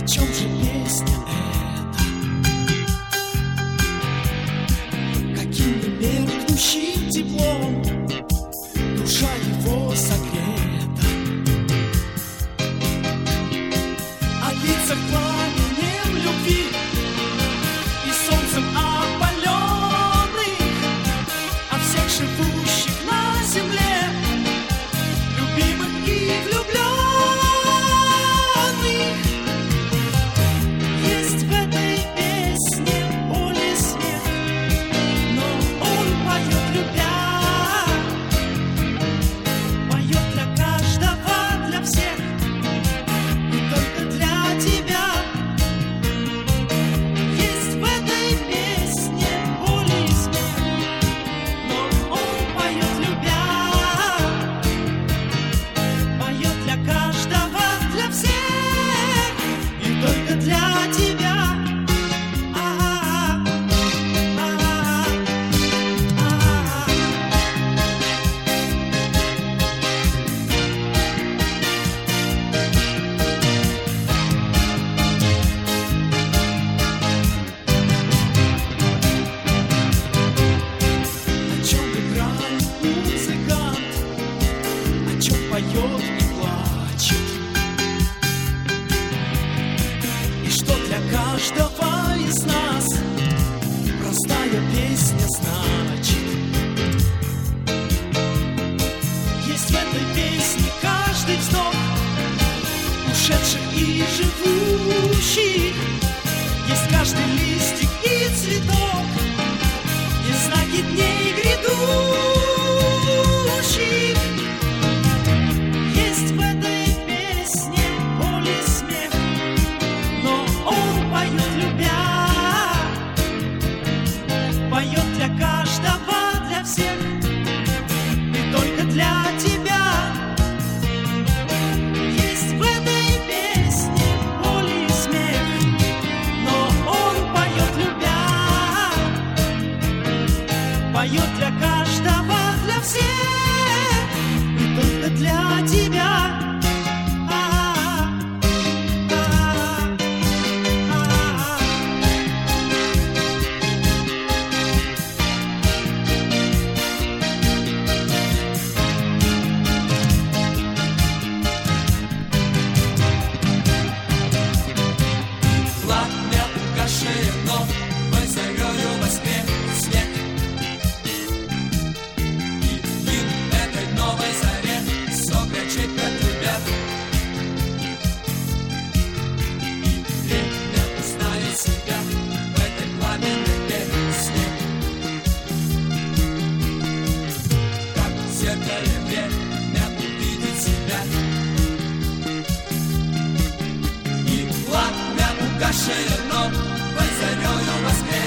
чем же песня эта? Каким немеркнущим теплом душа его согрета, о лицах пламенем любви и солнцем опаленных, о всех живущих на земле, любимых и влюбленных. Есть в этой песне боль и смех, но он поет, любя, поет для каждого, для всех, и только для тебя. Есть в этой песне боль и смех, но он поет, любя, поет для каждого, для всех, и только для тебя. О чем играет музыкант, о чем поет и плачет, и что для каждого из нас простая песня значит. Есть в этой песне каждый вздох ушедших и живущих, есть каждый листик и цветок, есть знаки дней грядущих. Есть в этой песне боль и смех, но он поет, любя, поет для каждого, для всех, и только для тебя. Есть в этой песне боль и смех, но он поет, любя, поет для каждого, для всех, и только для тебя. Пламя угашено, мы зарею во сне снег. И дым этой новой заре согречет любят. И время узнает себя в этой пламенной песне. Как в зеркале время увидит себя. И пламя угашено, мы зарею во сне